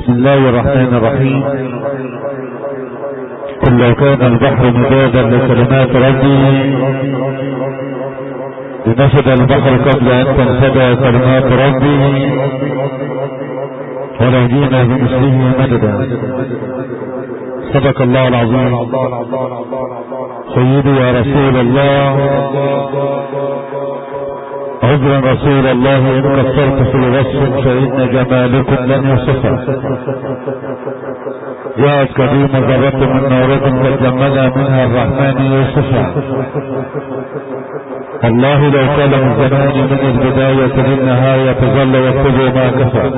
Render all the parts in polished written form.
بسم الله الرحمن الرحيم. قل لو كان البحر مدادا لكلمات ربي لنفد البحر قبل ان تنفد كلمات ربي ولهدينا بمثله مددا. صدق الله العظيم. سيدي يا رسول الله، عذرا رسول الله ان قصرت في الوصف فان جمالكم لن يصفه. جاءت كريم ذرة من نوركم قد جملها منها الرحمن يوسفا. الله لو كان الزمان من البداية للنهاية ظل يكتب ما كفى.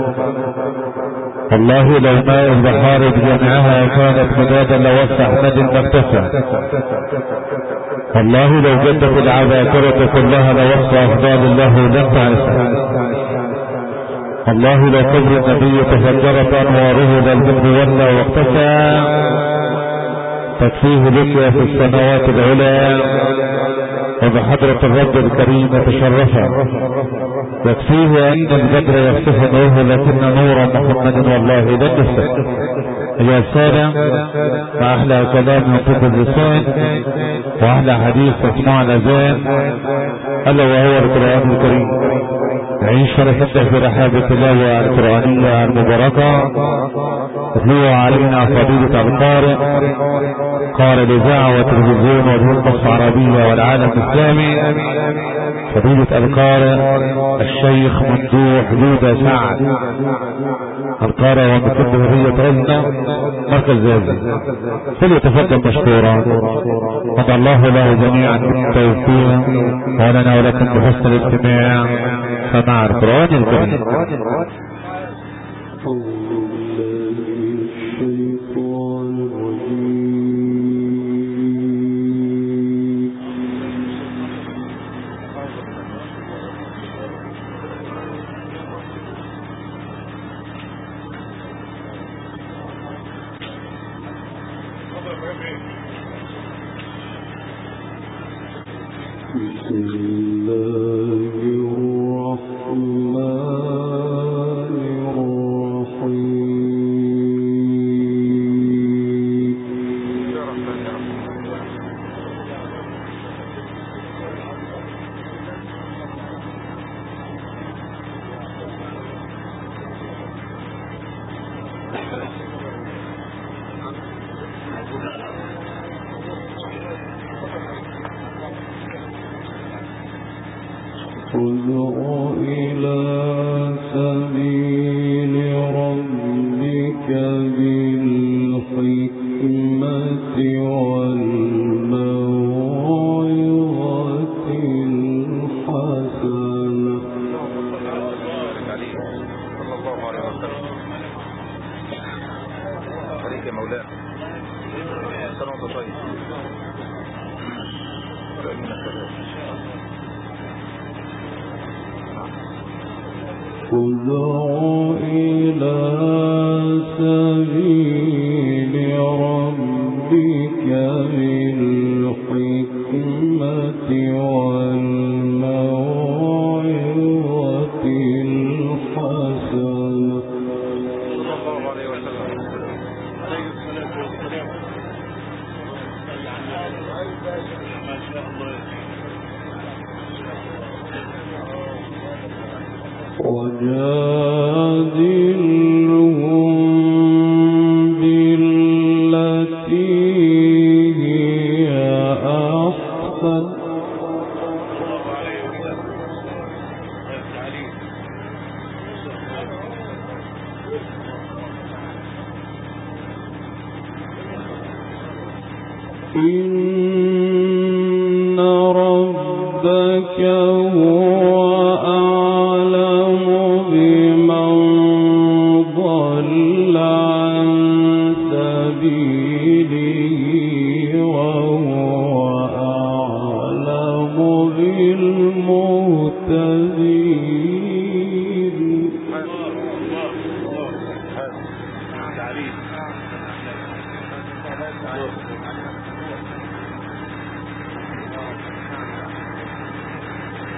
والله لو ماء البحار بجمعها كانت مدادا لوسع احمد مكتفى. والله لو جدت العباكرة كلها لوسع افضال الله لم تعرفها. الله لو قبر النبي تفجرت انواره للبدر ولى واختفى. تكفيه لك في السماوات العلى وبحضرة الرب الكريم تشرفا. يكفيه ان البدر يخسف نوره لكن نور محمد والله لن يخسف. يا السادة، مع احلى كلام ينطق اللسان واحلى حديث تسمع الاذان الا وهو القرآن الكريم. عيش فرحته في رحاب التلاوة القرآنية المباركة تتلوها علينا فضيلة القارئ قارئ الإذاعة والتلفزيون والمنطقة العربية والعالم الإسلامي فضيلة القارئ الشيخ ممدوح جودة سعد القارئ ومكتب هرية رزنا مركز زازي. فليتفضل مشكورا. قضى الله له جميعا بالتوفيق ولنا ولكم بحسن الاستماع سماع القرآن الكريم.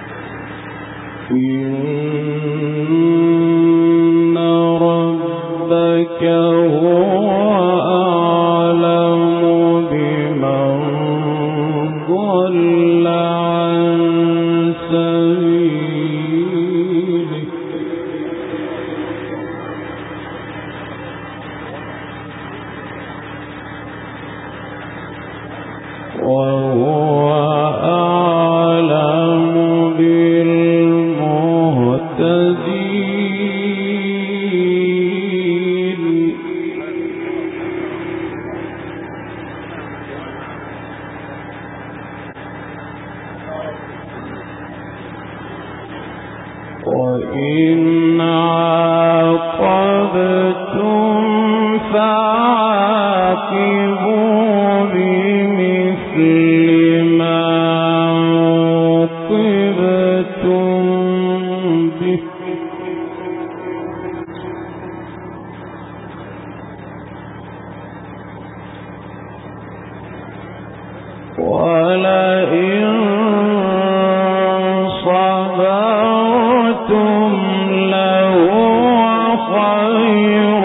إن ربك ربك هو أعلم بمن ضل عن سبيله وهو أعلم بالمهتدين وإن عاقبتم فعاقبوا بمثل ما عوقبتم به ولئن صبرتم لهو خير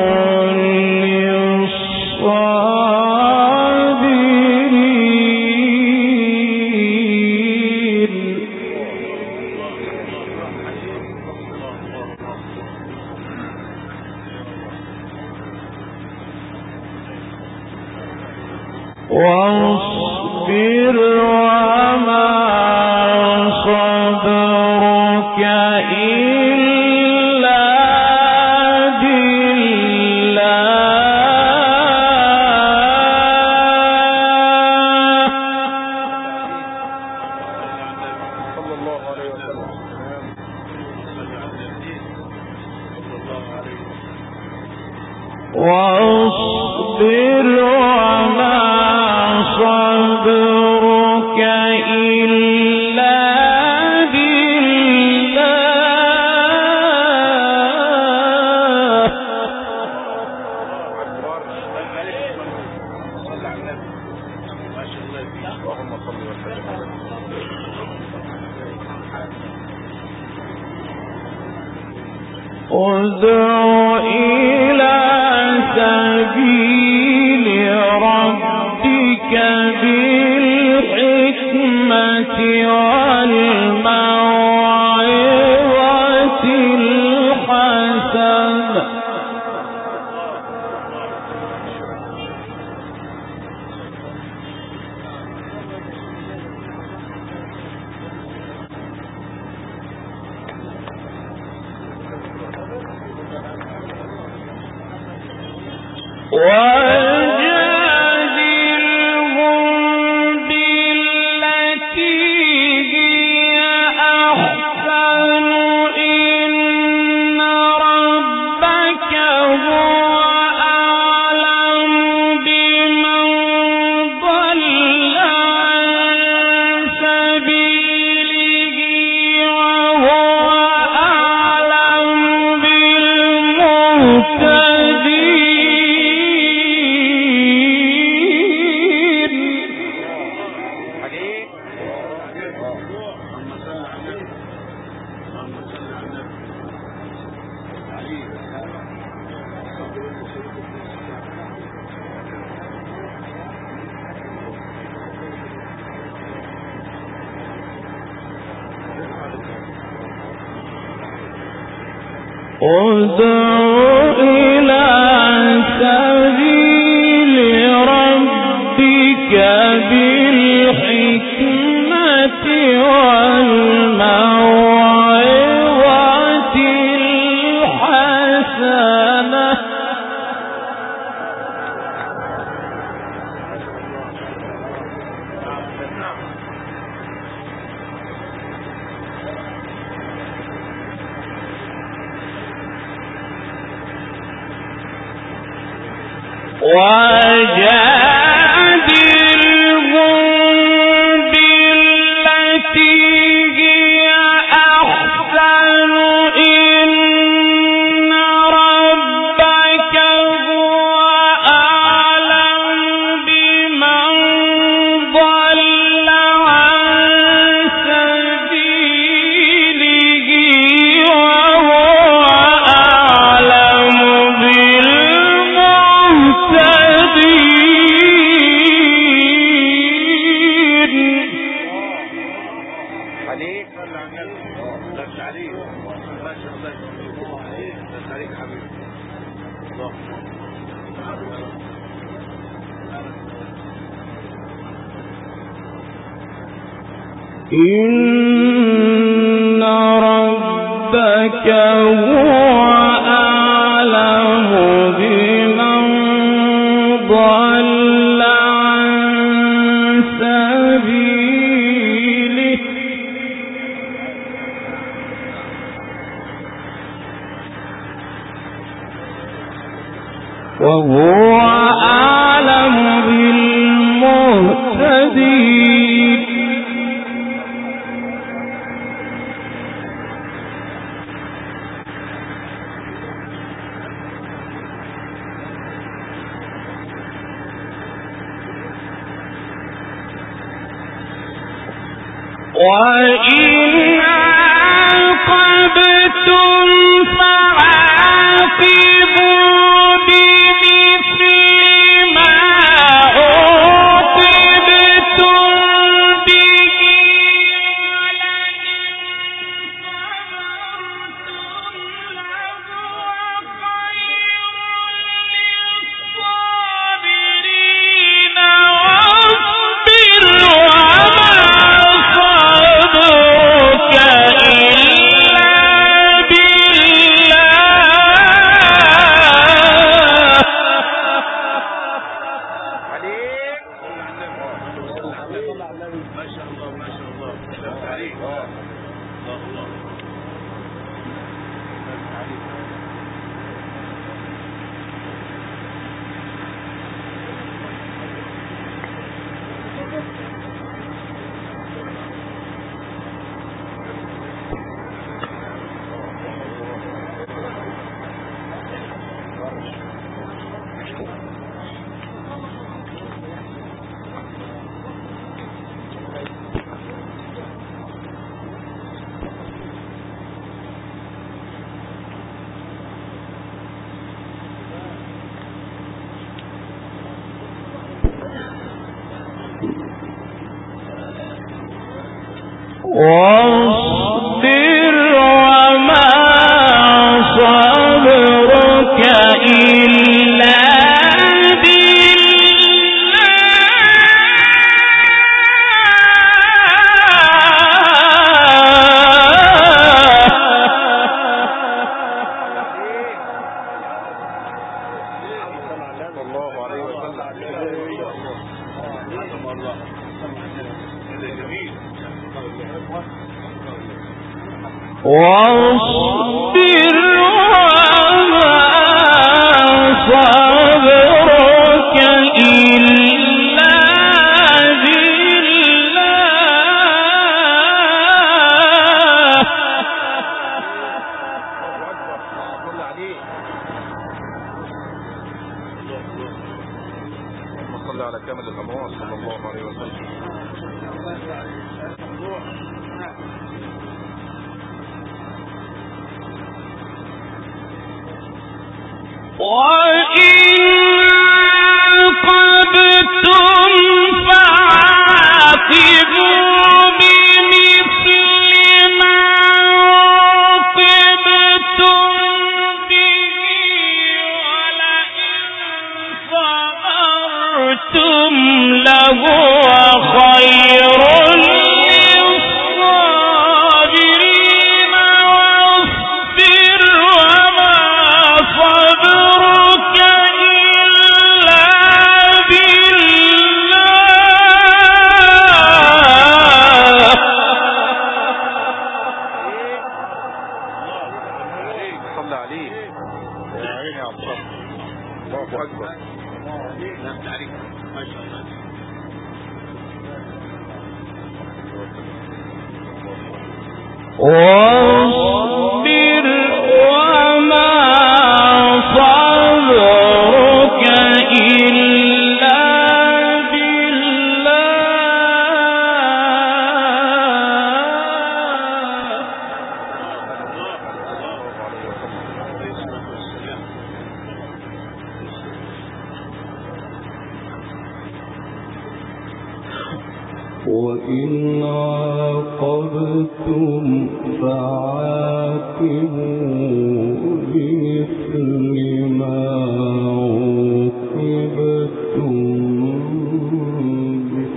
للصابرين واصبر وما صبرك إلا واصبر وما صبرك إلا بالله ادع إلى سبيل ربك بالحكمة والموعظة الحسنة وجادلهم بالتي هي أحسن إن ربك هو أعلم بمن ضل عن سبيله وهو أعلم بالمهتدين ادع إلى سبيل ربك بالحكمة والموعظة الحسنة وجادلهم بالتي هي أحسن إن ربك هو أعلم بمن ضل عن سبيله وهو أعلم بالمهتدين إن ربك هو أعلم بمن ضل عن سبيله وهو أعلم بالمهتدين. وإن عاقبتم فعاقبوا بمثل ما عوقبتم به ولئن واصبر وما صبرك إلا واصبر وما صبرك إلا بالله. صلى على كامل الأموال صلى الله عليه وسلم. وإن عاقبتم فعاقبوا بمثل ما عوقبتم به ولئن صبرتم لهو خير واصبر وما صبرك إلا بالله. وإن عاقبتم فعاقبوا بمثل ما عوقبتم به.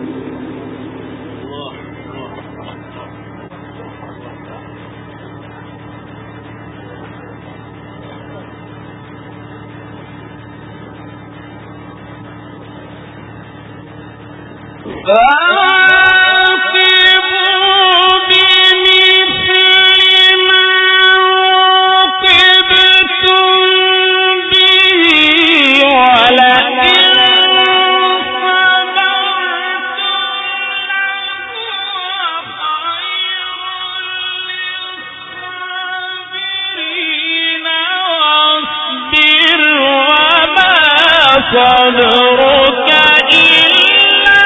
صدرك إلا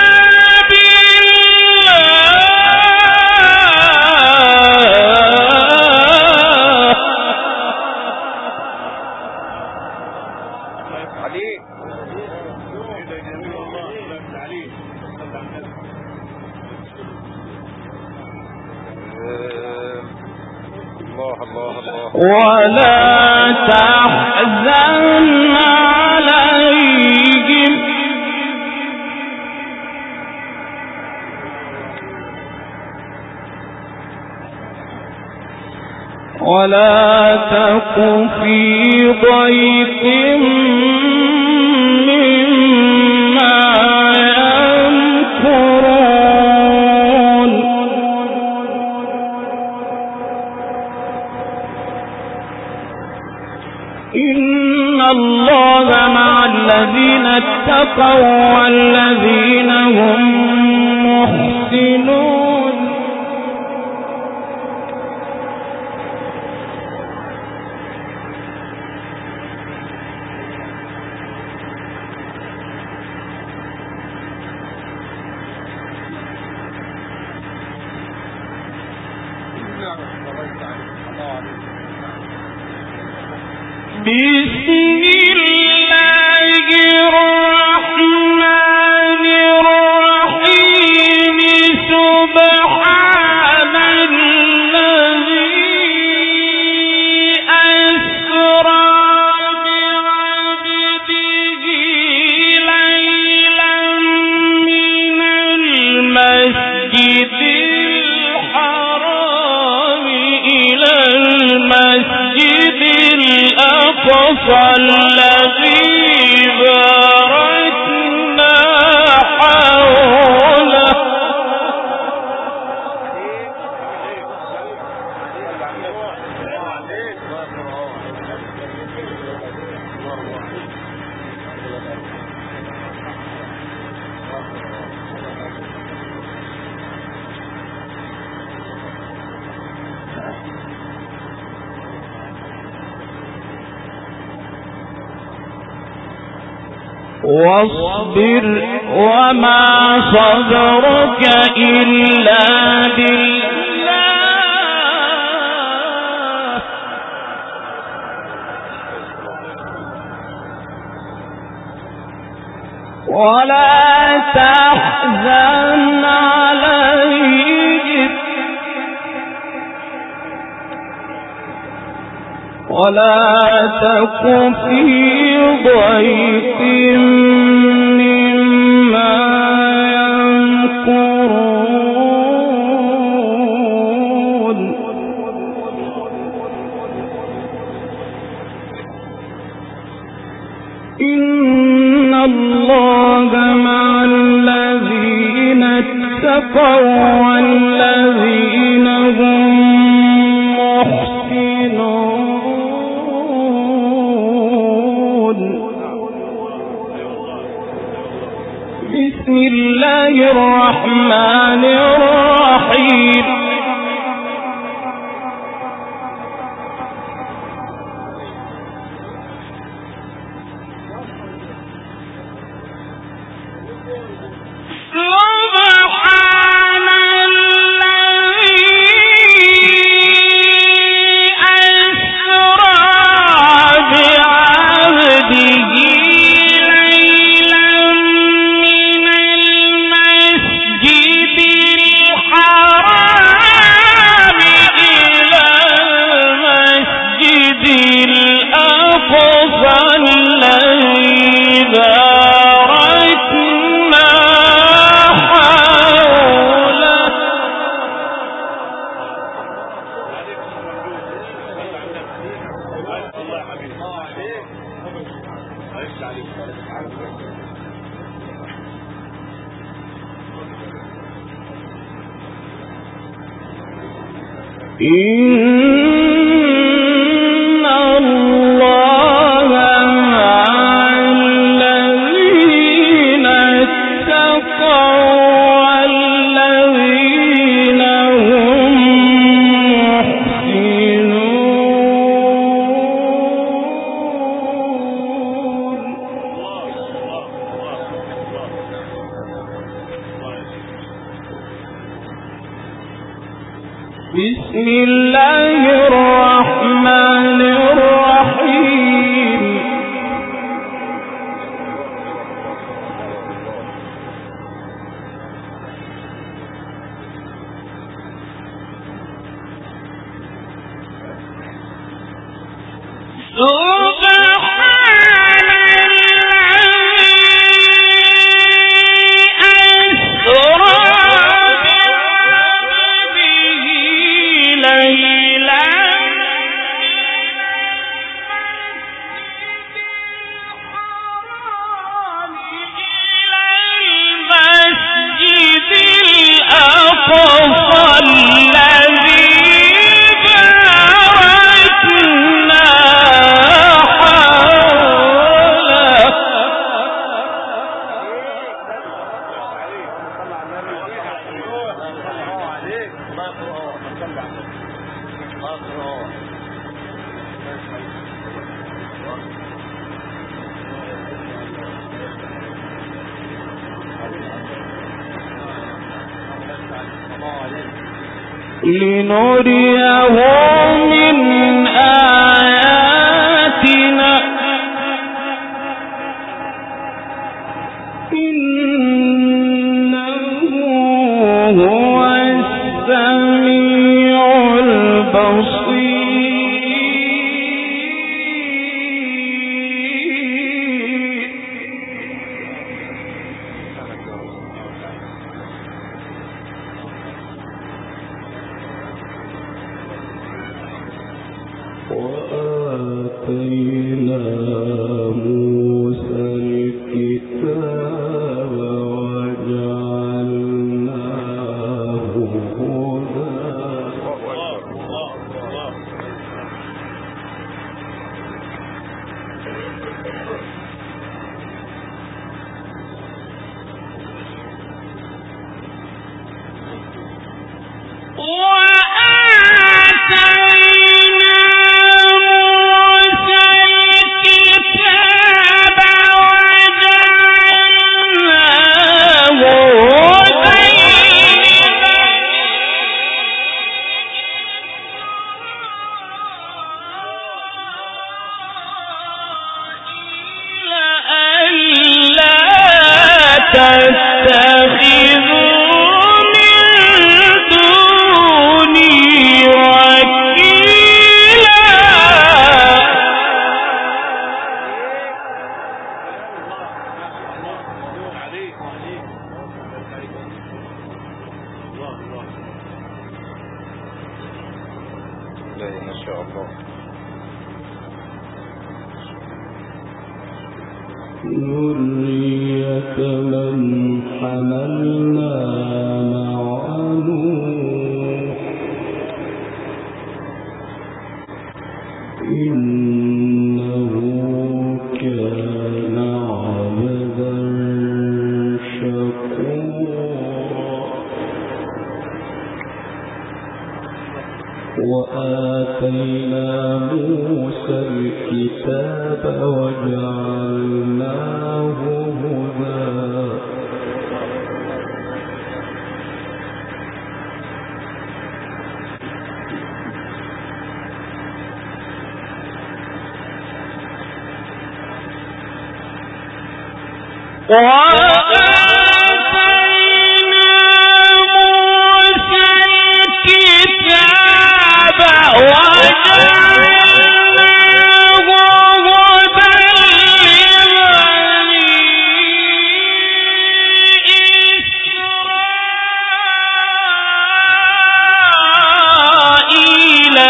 بالله عليك الله الله الله. ولا تحزن عليهم ولا تك في ضيق مما يمكرون إن الله مع الذين اتقوا والذين هم محسنون بسم الله الرحمن الرحيم سبحان الذي أسرى بعبده ليلا من المسجد الحرام إلى المسجد الأقصى الذي باركنا حوله واصبر وما صبرك إلا بالله ولا تحزن عليهم ولا تك في ضيق مما يمكرون إن الله مع الذين اتقوا والذين هم بسم الله الرحمن الرحيم سبحان الذي أسرى بعبده ليلا من المسجد إن الله مع الذين اتقوا والذين هم محسنون. بسم الله الرحمن الرحيم. لنريه من آياتنا إنه هو السميع البصير. وآتينا موسى الكتاب وجعلناه هدى. ذرية من حملنا مع نوح إنه كان عبدا شكورا. وآتينا موسى الكتاب وجعلناه هدى.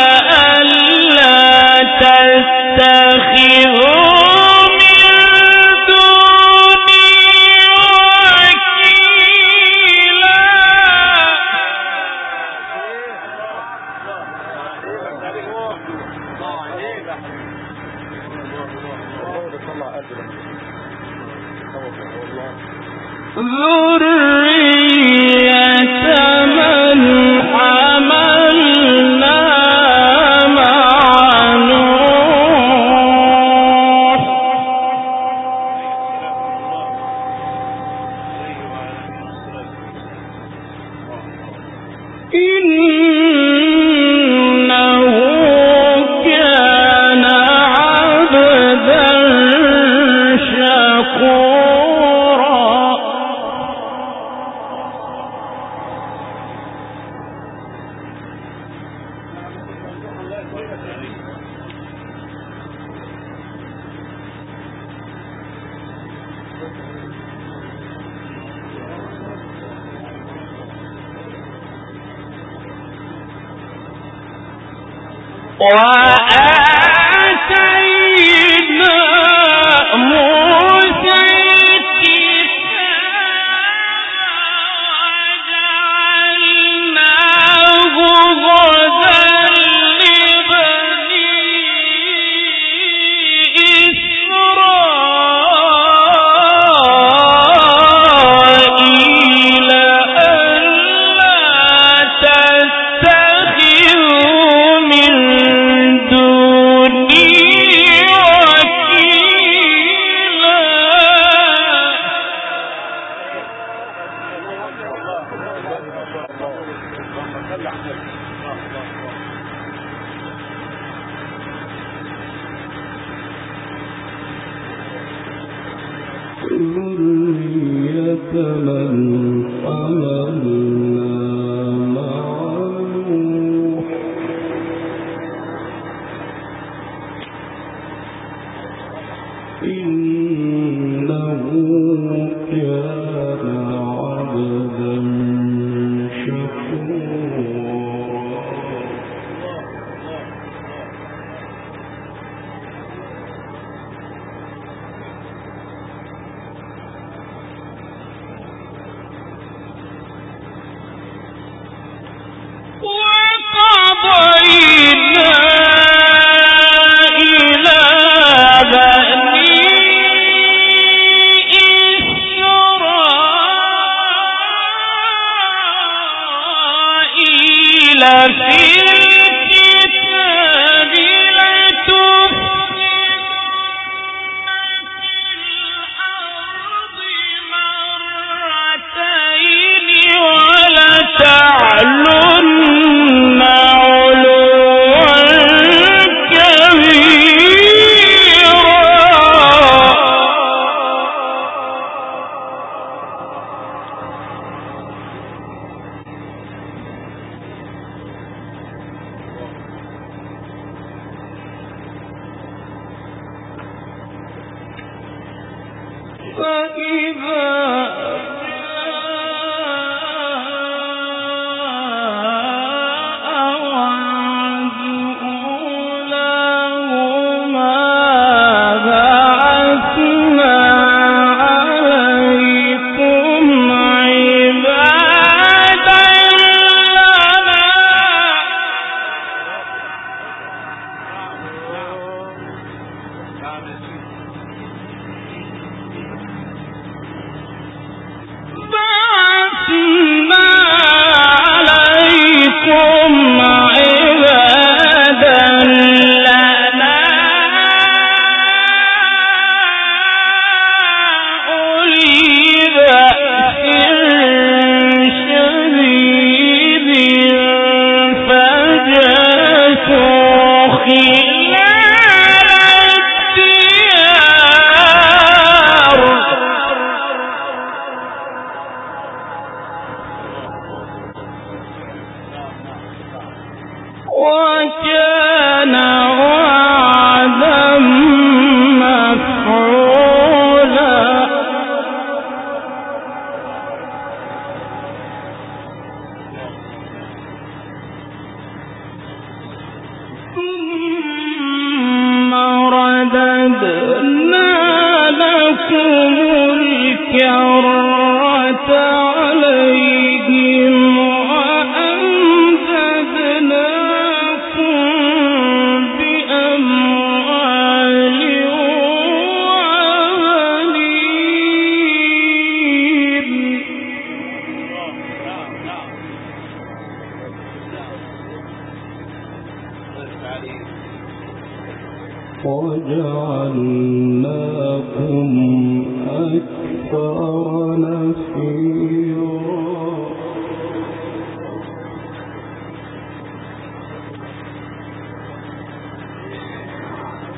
تتخذوا من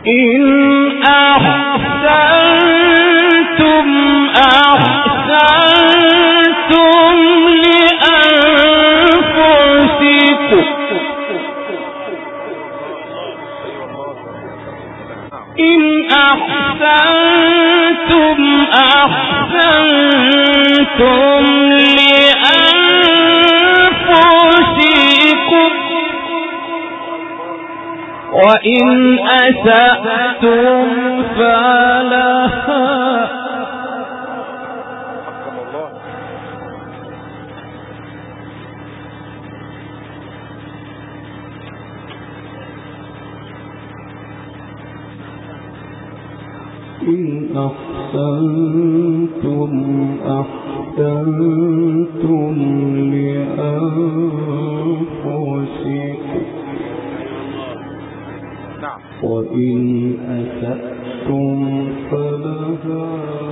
إن أحسنتم أحسنتم لأنفسكم إن أحسنتم أحسنتم لأنفسكم وإن أسأتم فلها إن أحسنتم أحسنتم لأنفسكم وإن أسأتم فلها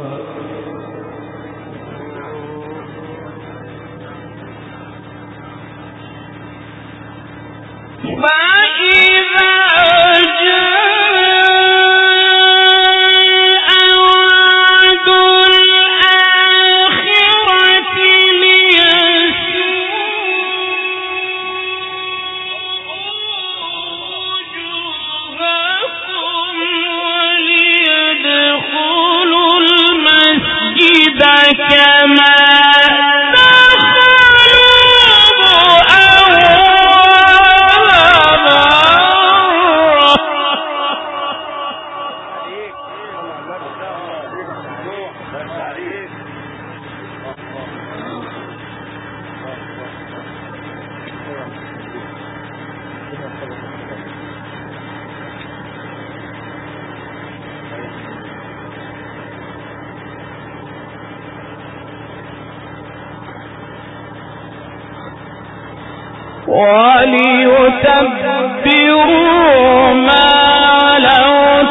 وليتبروا ما علوا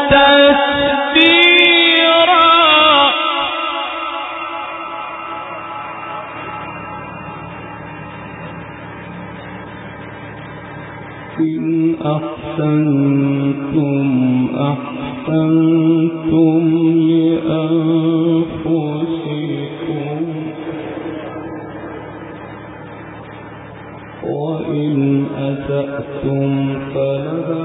تتبيرا إن أحسنتم أحسنتم لأنفسكم وإن أسأتم فلها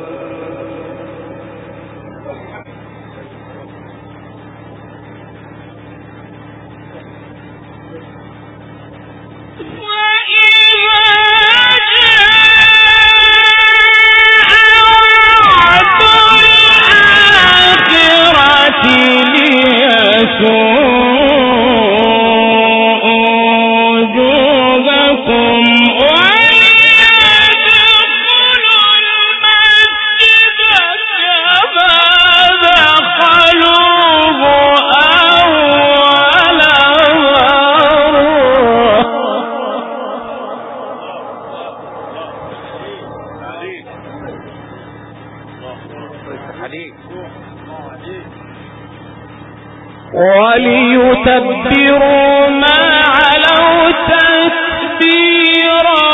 وليتبروا ما علوا تتبيرا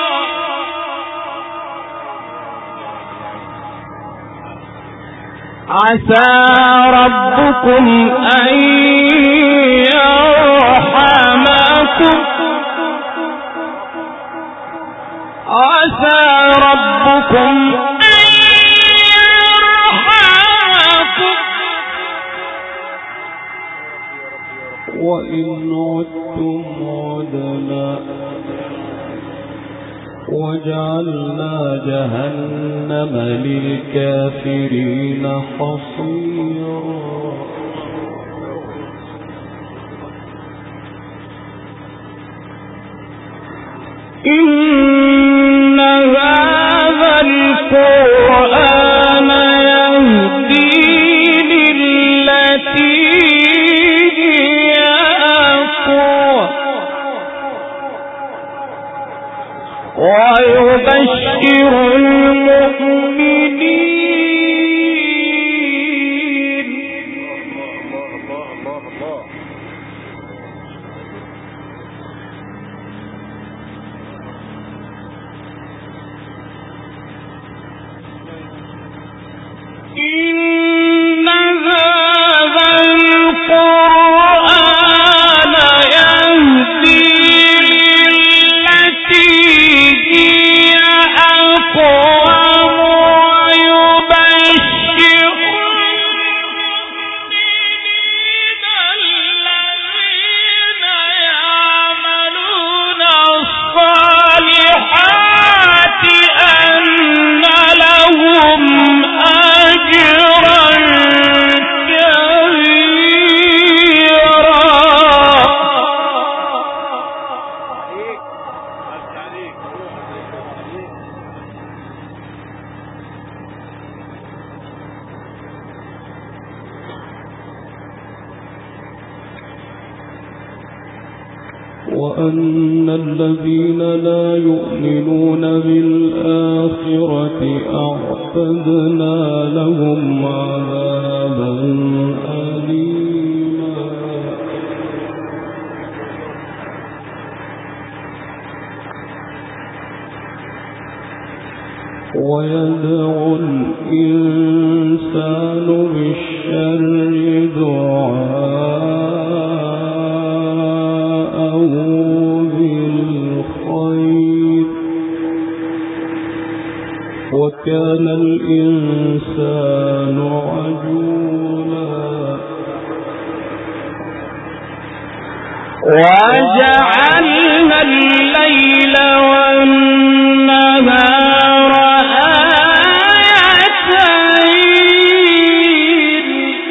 عسى ربكم أن يرحمكم عسى ربكم وإن عدتم عدنا وجعلنا جهنم للكافرين حصيرا إن هذا القرآن يهدي للتي ويبشر المؤمنين إن وأن الذين لا يؤمنون بالآخرة أعتدنا لهم عذابا أليما. ويدعو الإنسان بالشر دعاءه بالخير وكان الإنسان عجولا. وجعلنا الليل والنهار آيتين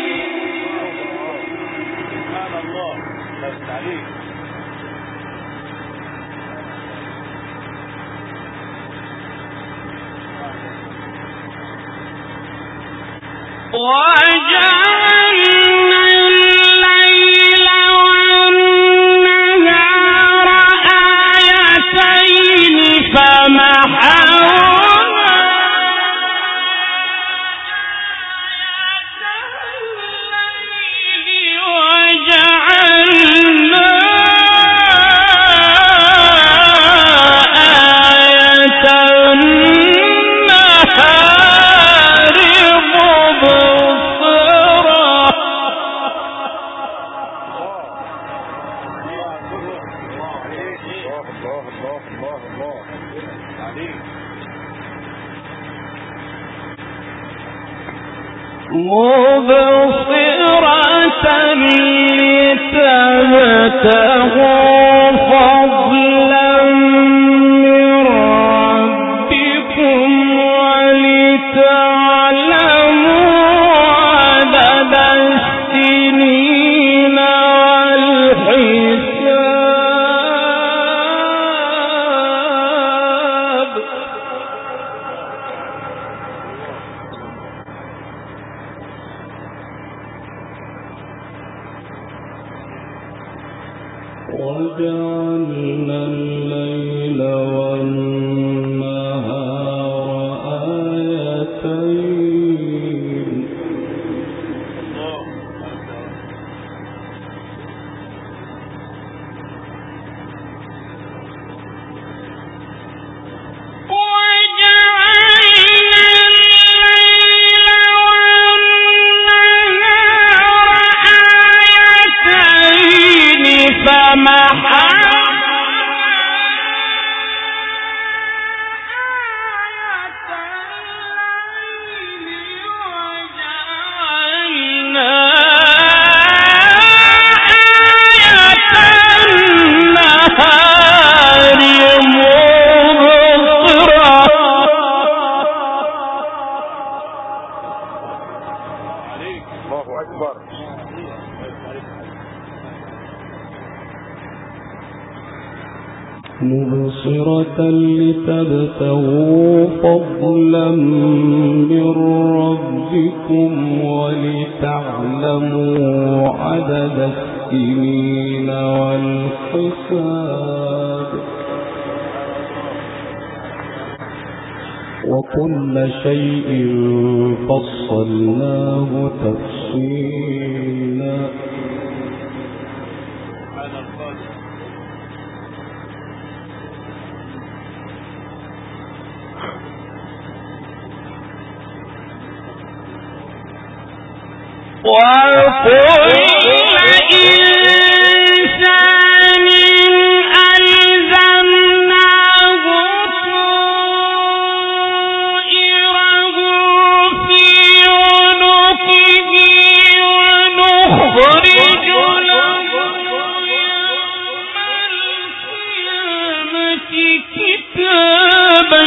مبصرة لتبتغوا فضلا من ربكم ولتعلموا عدد السنين والحساب. وجعلنا الليل والنهار آيتين مبصرة لتبتغوا فضلا من ربكم ولتعلموا عدد السنين والحساب وكل شيء فصلناه تفصيلا. وكل إنسان ألزمناه طائره في عنقه ونخرج له يوم القيامة كتابا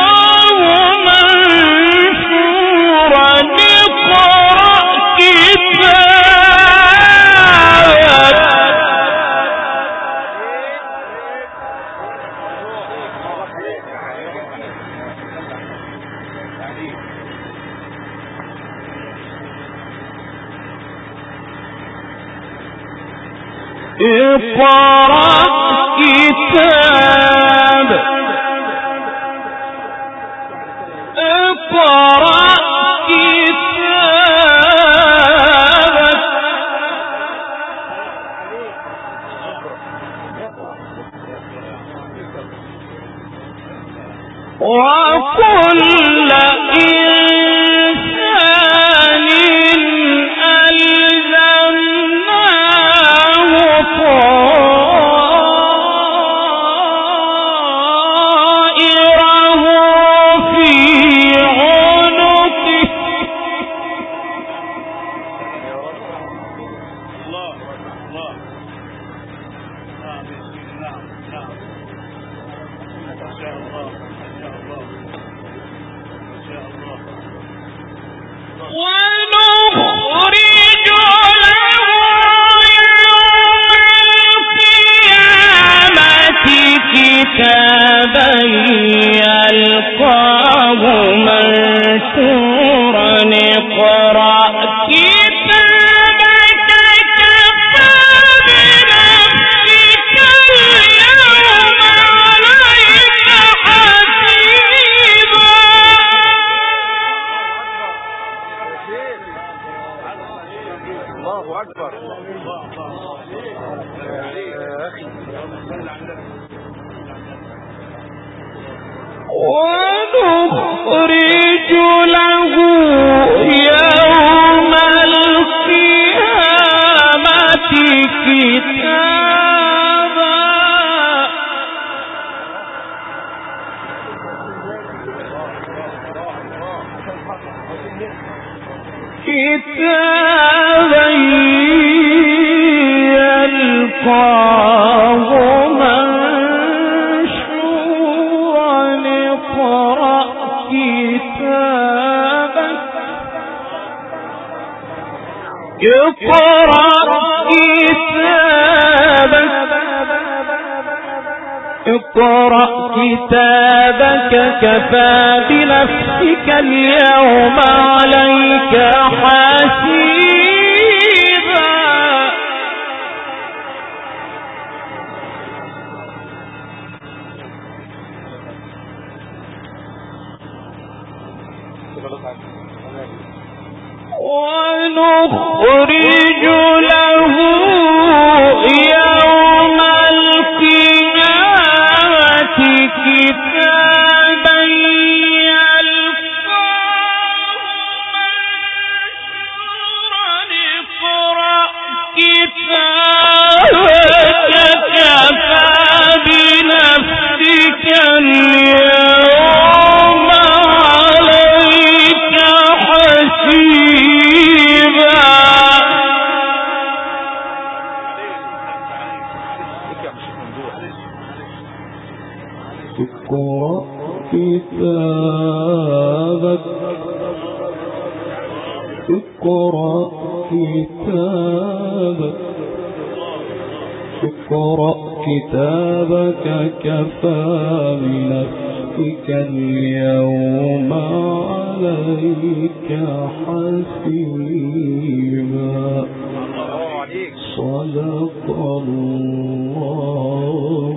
يلقاه منشورا اقرأ كتابك اقرأ كتابك كفى بنفسك اليوم عليك حسيبا. ونخرج له يوم القيامة كتابا يلقاه منشورا. اقرأ كتابك كفى بنفسك اليوم عليك حسيبا. اقرأ كتابك اقرأ كتابك اقرأ كتابك كفى بنفسك اليوم عليك حسيبا. صدق الله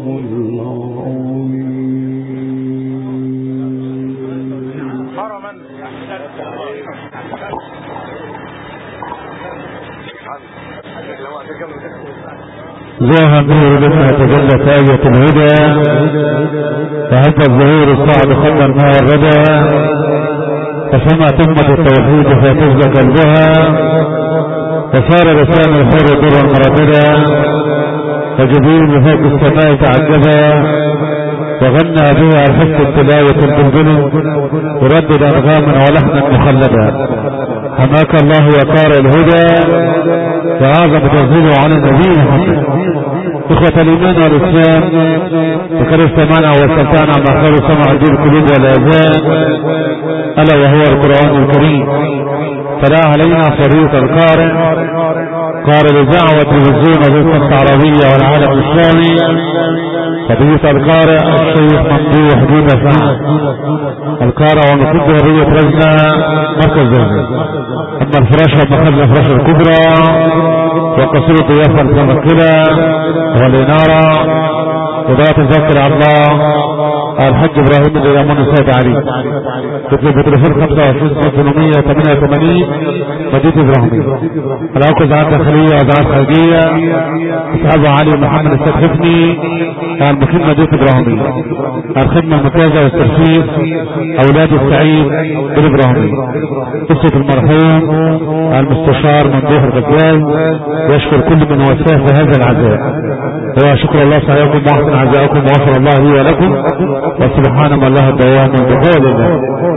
العظيم. حرما ظهر نور لما تجلت آية الهدى فهذا الظهور الصعب خطا ما الردى فسمع تمة التوحيد فتزل قلبها فصار لسان الحر درا مرددا فجبريل بفوق السماء تعجبا وغنى بها الحس التلاوة البلبل يردد أنغاما ولحنا مخلدا. حماك الله وقار الهدى فأعظم تنزيله على النبي محمد. إخوة الإيمان والإسلام فقد استمعنا واستمتعنا مع خير سمع دين القلوب والآذان ألا وهو القرآن الكريم. فلا علينا فريق القارئ قارئ الإذاعة والتلفزيون والرسالة العربية والعالم الإسلامي فضيلة القارئ الشيخ ممدوح دين سعد القارئ ومسد هرية رجنا مركز زهر. أما الفراشة مخزن الفراشة الكبرى وقصير الضيافة المتمكنة والإنارة وضاءة الذكر على الله الحج إبراهيم اليمون السيد علي تطلب تليفون 25 888 مدينة إبراهيم. العقد عن داخلية وزعات خارجية أصحاب علي محمد السيد حفني المقيم مدينة إبراهيم. الخدمة الممتازة والترفيه أولاد السعيد بالإبراهيم. قصة المرحوم المستشار ممدوح الغزال يشكر كل من وفاه في هذا العزاء وشكر الله سعيكم وأحسن عزاءكم وغفر الله لي ولكم وسبحان من له الدوام بقول الله.